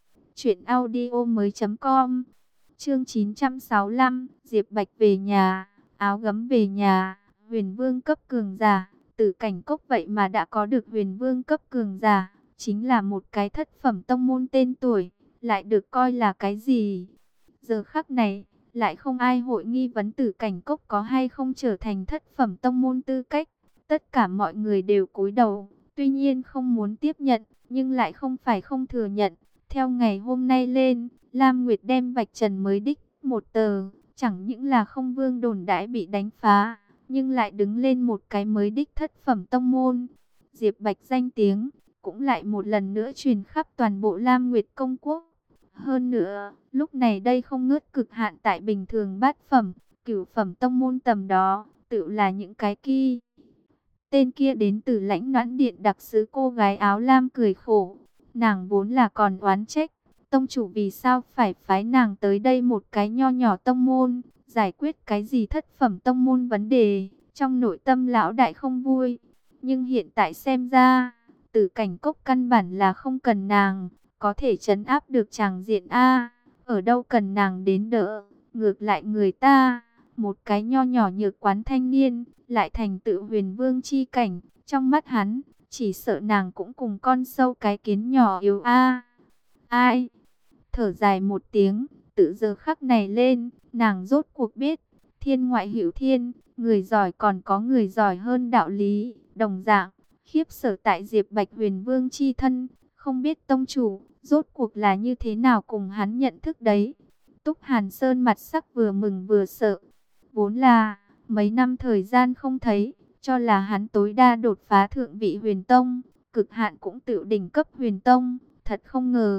truyệnaudiomoi.com. Chương 965, Diệp Bạch về nhà, áo gấm về nhà. Huyền Vương cấp cường giả, Tử Cảnh Cốc vậy mà đã có được Huyền Vương cấp cường giả, chính là một cái thất phẩm tông môn tên tuổi, lại được coi là cái gì? Giờ khắc này, lại không ai hội nghi vấn Tử Cảnh Cốc có hay không trở thành thất phẩm tông môn tư cách. Tất cả mọi người đều cúi đầu, tuy nhiên không muốn tiếp nhận, nhưng lại không phải không thừa nhận. Theo ngày hôm nay lên, Lam Nguyệt đem vạch trần mới đích một tờ, chẳng những là không vương đồn đãi bị đánh phá, nhưng lại đứng lên một cái mới đích thất phẩm tông môn. Diệp Bạch danh tiếng cũng lại một lần nữa truyền khắp toàn bộ Lam Nguyệt công quốc. Hơn nữa, lúc này đây không ngớt cực hạn tại bình thường bát phẩm, cửu phẩm tông môn tầm đó, tự là những cái kia. Tên kia đến từ Lãnh Noãn Điện đặc sứ cô gái áo lam cười khổ. Nàng vốn là còn oán trách, tông chủ vì sao phải phái nàng tới đây một cái nho nhỏ tông môn, giải quyết cái gì thất phẩm tông môn vấn đề, trong nội tâm lão đại không vui. Nhưng hiện tại xem ra, Tử Cảnh Cốc căn bản là không cần nàng, có thể trấn áp được tràng diện A, ở đâu cần nàng đến đỡ, ngược lại người ta, một cái nho nhỏ nhược quán thanh niên, lại thành tựu Huyền Vương chi cảnh, trong mắt hắn, chỉ sợ nàng cũng cùng con sâu cái kiến nhỏ yếu A. Ai? Thở dài một tiếng, tự giờ khắc này lên, nàng rốt cuộc biết, thiên ngoại hữu thiên, người giỏi còn có người giỏi hơn đạo lý, đồng dạng, khiếp sợ tại Diệp Bạch Huyền Vương chi thân, không biết tông chủ, rốt cuộc là như thế nào cùng hắn nhận thức đấy. Túc Hàn Sơn mặt sắc vừa mừng vừa sợ, vốn là, mấy năm thời gian không thấy, cho là hắn tối đa đột phá thượng vị huyền tông, cực hạn cũng tự đỉnh cấp huyền tông, thật không ngờ.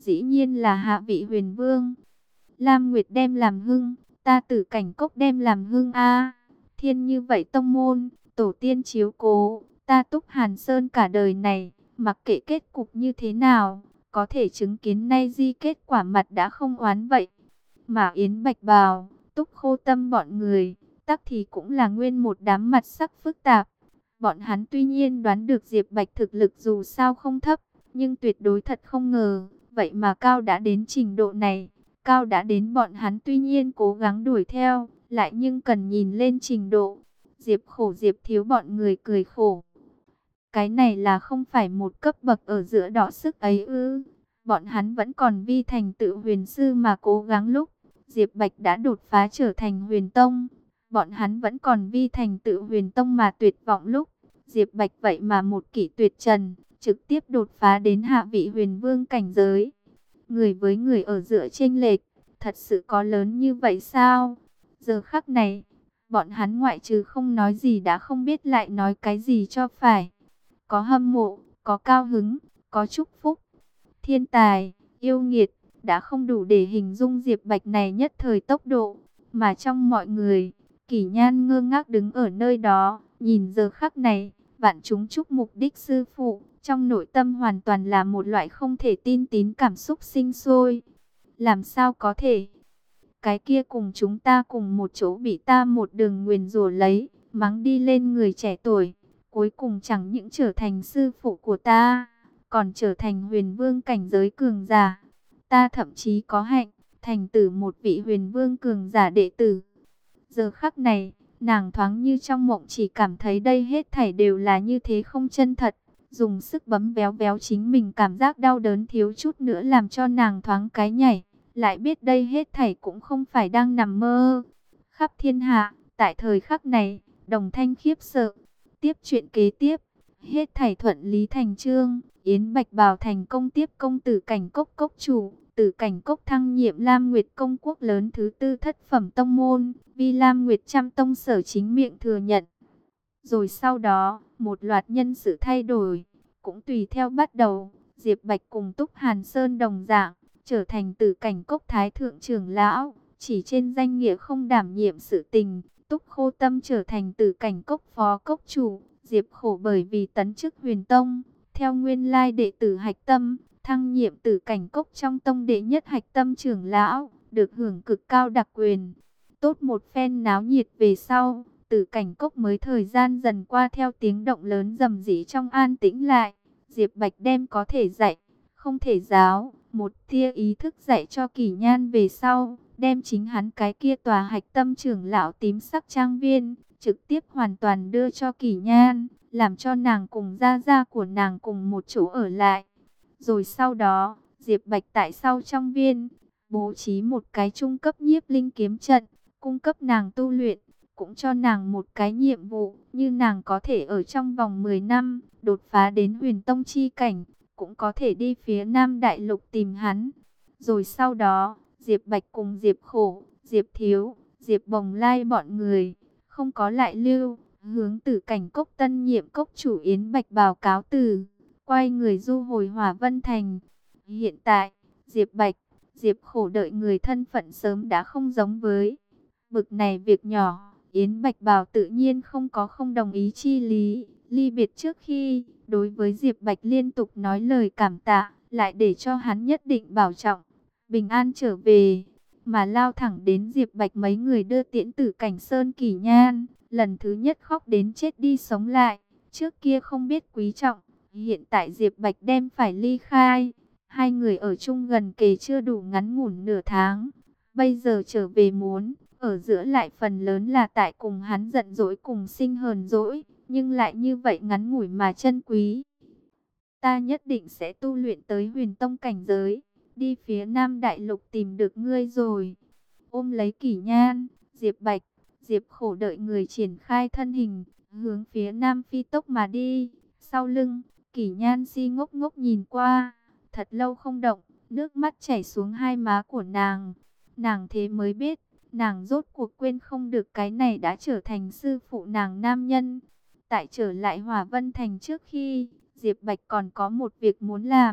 dĩ nhiên là Hạ Vị Huyền Vương. Lam Nguyệt đem làm hưng, ta Tử Cảnh Cốc đem làm hưng a. Thiên như vậy tông môn, tổ tiên chiếu cố, ta Túc Hàn Sơn cả đời này, mặc kệ kết cục như thế nào, có thể chứng kiến nay di kết quả mặt đã không oán vậy. Mà Yến Bạch Bào, Túc Khô Tâm bọn người, tắc thì cũng là nguyên một đám mặt sắc phức tạp. Bọn hắn tuy nhiên đoán được Diệp Bạch thực lực dù sao không thấp, nhưng tuyệt đối thật không ngờ, vậy mà cao đã đến trình độ này. Cao đã đến bọn hắn tuy nhiên cố gắng đuổi theo, lại nhưng cần nhìn lên trình độ. Diệp Khổ Diệp Thiếu bọn người cười khổ. Cái này là không phải một cấp bậc ở giữa đọ sức ấy ư. Bọn hắn vẫn còn vi thành tựu huyền sư mà cố gắng lúc Diệp Bạch đã đột phá trở thành huyền tông. Bọn hắn vẫn còn vi thành tựu huyền tông mà tuyệt vọng lúc Diệp Bạch vậy mà một kỷ tuyệt trần, trực tiếp đột phá đến hạ vị huyền vương cảnh giới. Người với người ở giữa chênh lệch, thật sự có lớn như vậy sao? Giờ khắc này, bọn hắn ngoại trừ không nói gì đã không biết lại nói cái gì cho phải. Có hâm mộ, có cao hứng, có chúc phúc. Thiên tài, yêu nghiệt, đã không đủ để hình dung Diệp Bạch này nhất thời tốc độ. Mà trong mọi người, Kỷ Nhan ngơ ngác đứng ở nơi đó, nhìn giờ khắc này, vạn chúng chúc mục đích sư phụ, trong nội tâm hoàn toàn là một loại không thể tin tín cảm xúc sinh sôi. Làm sao có thể? Cái kia cùng chúng ta cùng một chỗ bị ta một đường nguyền rủa lấy, mắng đi lên người trẻ tuổi, cuối cùng chẳng những trở thành sư phụ của ta, còn trở thành huyền vương cảnh giới cường giả. Ta thậm chí có hạnh, thành tử một vị huyền vương cường giả đệ tử. Giờ khắc này, nàng thoáng như trong mộng chỉ cảm thấy đây hết thảy đều là như thế không chân thật. Dùng sức bấm véo véo chính mình cảm giác đau đớn thiếu chút nữa làm cho nàng thoáng cái nhảy. Lại biết đây hết thảy cũng không phải đang nằm mơ. Khắp thiên hạ, tại thời khắc này, đồng thanh khiếp sợ. Tiếp chuyện kế tiếp, hết thảy thuận lý thành chương. Yến Bạch Bào thành công tiếp công Tử Cảnh Cốc cốc chủ. Tử Cảnh Cốc thăng nhiệm Lam Nguyệt công quốc lớn thứ tư thất phẩm tông môn. Vi Lam Nguyệt trăm tông sở chính miệng thừa nhận. Rồi sau đó, một loạt nhân sự thay đổi, cũng tùy theo bắt đầu. Diệp Bạch cùng Túc Hàn Sơn đồng dạng, trở thành Tử Cảnh Cốc thái thượng trưởng lão, chỉ trên danh nghĩa không đảm nhiệm sự tình. Túc Khô Tâm trở thành Tử Cảnh Cốc phó cốc chủ. Diệp Khổ bởi vì tấn chức huyền tông, theo nguyên lai đệ tử Hạch Tâm, thăng nhiệm Tử Cảnh Cốc trong tông đệ nhất Hạch Tâm trưởng lão, được hưởng cực cao đặc quyền. Tốt một phen náo nhiệt về sau, Tử Cảnh Cốc mới thời gian dần qua theo tiếng động lớn rầm rĩ trong an tĩnh lại. Diệp Bạch đem có thể dạy, không thể giáo, một tia ý thức dạy cho Kỷ Nhan về sau, đem chính hắn cái kia tòa Hạch Tâm trưởng lão tím sắc trang viên, trực tiếp hoàn toàn đưa cho Kỷ Nhan, làm cho nàng cùng gia gia của nàng cùng một chỗ ở lại. Rồi sau đó, Diệp Bạch tại sau trong viên, bố trí một cái trung cấp nhiếp linh kiếm trận, cung cấp nàng tu luyện, cũng cho nàng một cái nhiệm vụ, như nàng có thể ở trong vòng 10 năm, đột phá đến huyền tông chi cảnh, cũng có thể đi phía Nam Đại Lục tìm hắn. Rồi sau đó, Diệp Bạch cùng Diệp Khổ, Diệp Thiếu, Diệp Bồng Lai bọn người, không có lại lưu, hướng Tử Cảnh Cốc tân nhiệm cốc chủ Yến Bạch báo cáo từ, quay người du hồi Hỏa Vân Thành. Hiện tại, Diệp Bạch, Diệp Khổ đợi người thân phận sớm đã không giống với bực này việc nhỏ. Yến Bạch Bào tự nhiên không có không đồng ý chi lý. Ly biệt trước khi, đối với Diệp Bạch liên tục nói lời cảm tạ, lại để cho hắn nhất định bảo trọng, bình an trở về. Mà lao thẳng đến Diệp Bạch mấy người đưa tiễn Tử Cảnh Sơn Kỷ Nhan, lần thứ nhất khóc đến chết đi sống lại. Trước kia không biết quý trọng, hiện tại Diệp Bạch đem phải ly khai. Hai người ở chung gần kề chưa đủ ngắn ngủn nửa tháng. Bây giờ trở về muốn, ở giữa lại phần lớn là tại cùng hắn giận dỗi cùng sinh hờn dỗi, nhưng lại như vậy ngắn ngủi mà chân quý. Ta nhất định sẽ tu luyện tới huyền tông cảnh giới, đi phía Nam Đại Lục tìm được ngươi rồi. Ôm lấy Kỷ Nhan, Diệp Bạch, Diệp Khổ đợi người triển khai thân hình, hướng phía Nam phi tốc mà đi. Sau lưng, Kỷ Nhan si ngốc ngốc nhìn qua, thật lâu không động, nước mắt chảy xuống hai má của nàng. Nàng thế mới biết, nàng rốt cuộc quên không được cái này đã trở thành sư phụ nàng nam nhân. Tại trở lại Hỏa Vân Thành trước khi, Diệp Bạch còn có một việc muốn làm.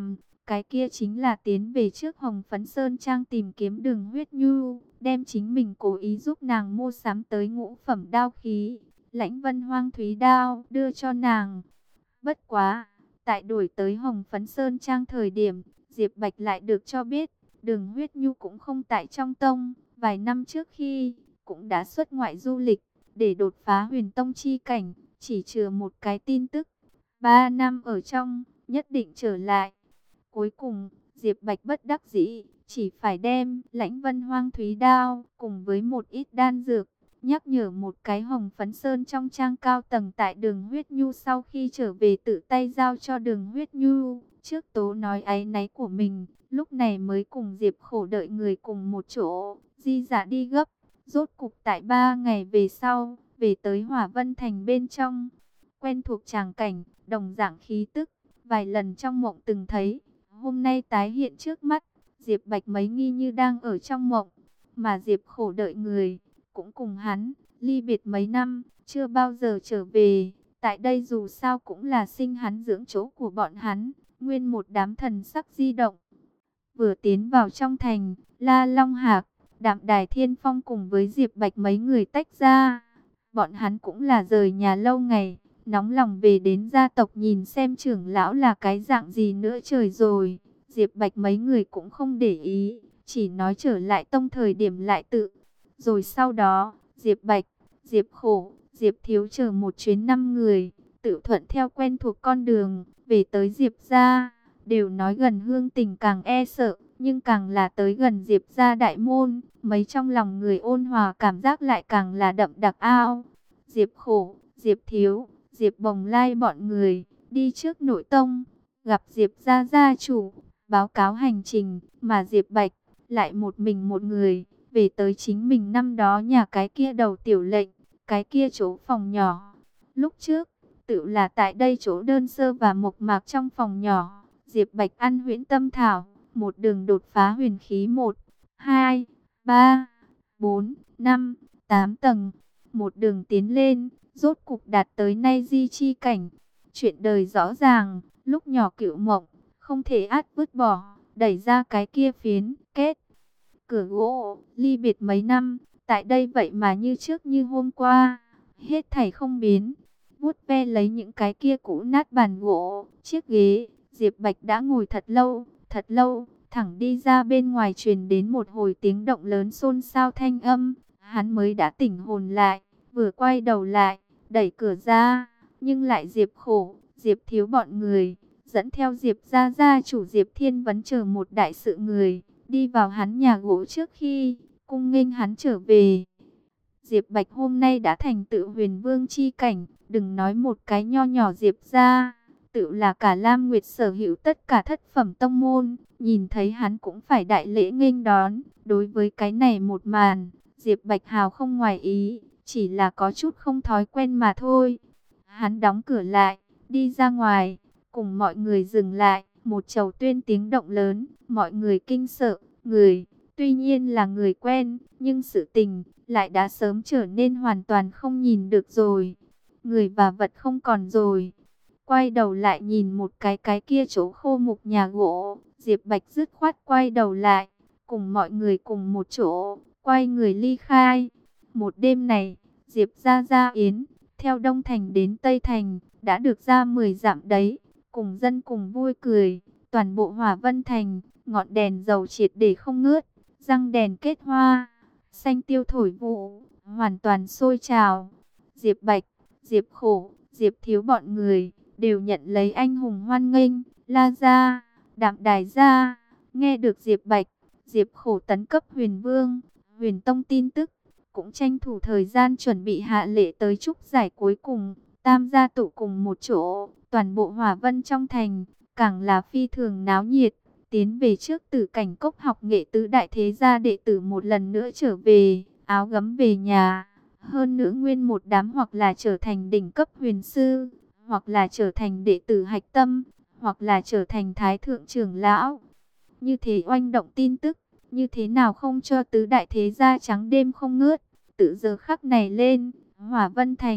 cái kia chính là tiến về trước Hồng Phấn Sơn Trang tìm kiếm Đường Huyết Nhu, đem chính mình cố ý giúp nàng mua sắm tới ngũ phẩm đao khí, Lãnh Vân Hoang Thúy đao đưa cho nàng. Bất quá, tại đuổi tới Hồng Phấn Sơn Trang thời điểm, Diệp Bạch lại được cho biết, Đường Huyết Nhu cũng không tại trong tông, vài năm trước khi cũng đã xuất ngoại du lịch để đột phá Huyền Tông chi cảnh, chỉ chừa một cái tin tức, 3 năm ở trong nhất định trở lại. Cuối cùng, Diệp Bạch bất đắc dĩ, chỉ phải đem Lãnh Vân Hoang Thúy đao cùng với một ít đan dược, nhắc nhở một cái Hồng Phấn Sơn trong trang cao tầng tại Đường Huyết Nhu sau khi trở về tự tay giao cho Đường Huyết Nhu. Trước tố nói áy náy của mình, lúc này mới cùng Diệp Khổ đợi người cùng một chỗ, di dã đi gấp. Rốt cục tại 3 ngày về sau, về tới Hỏa Vân Thành bên trong. Quen thuộc tràng cảnh, đồng dạng khí tức, vài lần trong mộng từng thấy, hôm nay tái hiện trước mắt. Diệp Bạch mấy nghi như đang ở trong mộng, mà Diệp Khổ đợi người cũng cùng hắn ly biệt mấy năm, chưa bao giờ trở về. Tại đây dù sao cũng là sinh hắn dưỡng chỗ của bọn hắn, nguyên một đám thần sắc di động. Vừa tiến vào trong thành, La Long Hạc, Đạm Đài Thiên Phong cùng với Diệp Bạch mấy người tách ra. Bọn hắn cũng là rời nhà lâu ngày, nóng lòng về đến gia tộc nhìn xem trưởng lão là cái dạng gì nữa trời rồi. Diệp Bạch mấy người cũng không để ý, chỉ nói trở lại tông thời điểm lại tự. Rồi sau đó, Diệp Bạch, Diệp Khổ, Diệp Thiếu chờ một chuyến 5 người, tự thuận theo quen thuộc con đường, về tới Diệp gia. Đều nói gần hương tình càng e sợ, nhưng càng là tới gần Diệp gia đại môn, mấy trong lòng người ôn hòa cảm giác lại càng là đậm đặc ao. Diệp Khổ, Diệp Thiếu, Diệp Bồng Lai bọn người, đi trước nội tông, gặp Diệp gia gia chủ, báo cáo hành trình, mà Diệp Bạch, lại một mình một người, về tới chính mình năm đó nhà cái kia đầu tiểu lệnh, cái kia chỗ phòng nhỏ. Lúc trước, tự là tại đây chỗ đơn sơ và mộc mạc trong phòng nhỏ, Diệp Bạch ăn huyễn tâm thảo, một đường đột phá huyền khí 1, 2, 3, 4, 5, 8 tầng, một đường tiến lên, rốt cục đạt tới nay di chi cảnh. Chuyện đời rõ ràng, lúc nhỏ cựu mộng, không thể át vứt bỏ, đẩy ra cái kia phiến, kết. Cửa gỗ, ly biệt mấy năm, tại đây vậy mà như trước như hôm qua, hết thảy không biến. Vuốt ve lấy những cái kia cũ nát bàn gỗ, chiếc ghế, Diệp Bạch đã ngồi thật lâu, thẳng đi ra bên ngoài truyền đến một hồi tiếng động lớn xôn xao thanh âm, hắn mới đã tỉnh hồn lại, vừa quay đầu lại, đẩy cửa ra, nhưng lại Diệp Khổ, Diệp Thiếu bọn người, dẫn theo Diệp gia gia chủ Diệp Thiên Vấn chờ một đại sự người, đi vào hắn nhà gỗ trước khi cung nghênh hắn trở về. Diệp Bạch hôm nay đã thành tựu huyền vương chi cảnh, đừng nói một cái nho nhỏ Diệp gia, tự là cả Lam Nguyệt sở hữu tất cả thất phẩm tông môn, nhìn thấy hắn cũng phải đại lễ nghênh đón. Đối với cái này một màn, Diệp Bạch hào không ngoài ý, chỉ là có chút không thói quen mà thôi. Hắn đóng cửa lại, đi ra ngoài, cùng mọi người dừng lại, một chầu tuyên tiếng động lớn, mọi người kinh sợ, người, tuy nhiên là người quen, nhưng sự tình lại đã sớm trở nên hoàn toàn không nhìn được rồi. Người và vật không còn rồi. Quay đầu lại nhìn một cái kia chỗ khô mục nhà gỗ, Diệp Bạch dứt khoát quay đầu lại, cùng mọi người cùng một chỗ, quay người ly khai. Một đêm này, Diệp gia yến, theo Đông Thành đến Tây Thành, đã được ra 10 dặm đấy, cùng dân cùng vui cười, toàn bộ Hỏa Vân Thành, ngọn đèn dầu triệt để không ngớt, răng đèn kết hoa, xanh tiêu thổi vụ, hoàn toàn sôi trào. Diệp Bạch, Diệp Khổ, Diệp Thiếu bọn người đều nhận lấy anh hùng hoan nghênh. La gia, Đạm Đài gia, nghe được Diệp Bạch, Diệp Khổ tấn cấp huyền vương, huyền tông tin tức, cũng tranh thủ thời gian chuẩn bị hạ lễ tới chúc giải cuối cùng. Tam gia tụ cùng một chỗ, toàn bộ Hỏa Vân trong thành, càng là phi thường náo nhiệt. Tiến về trước Tử Cảnh Cốc học nghệ tứ đại thế gia đệ tử một lần nữa trở về, áo gấm về nhà. Hơn nữa nguyên một đám hoặc là trở thành đỉnh cấp huyền sư, hoặc là trở thành đệ tử hạch tâm, hoặc là trở thành thái thượng trưởng lão. Như thế oanh động tin tức, như thế nào không cho tứ đại thế gia trắng đêm không ngớt. Từ giờ khắc này lên, Hỏa Vân Thành,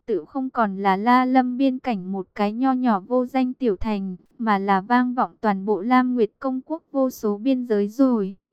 tựu không còn là La Lâm biên cảnh một cái nho nhỏ vô danh tiểu thành, mà là vang vọng toàn bộ Lam Nguyệt công quốc vô số biên giới rồi.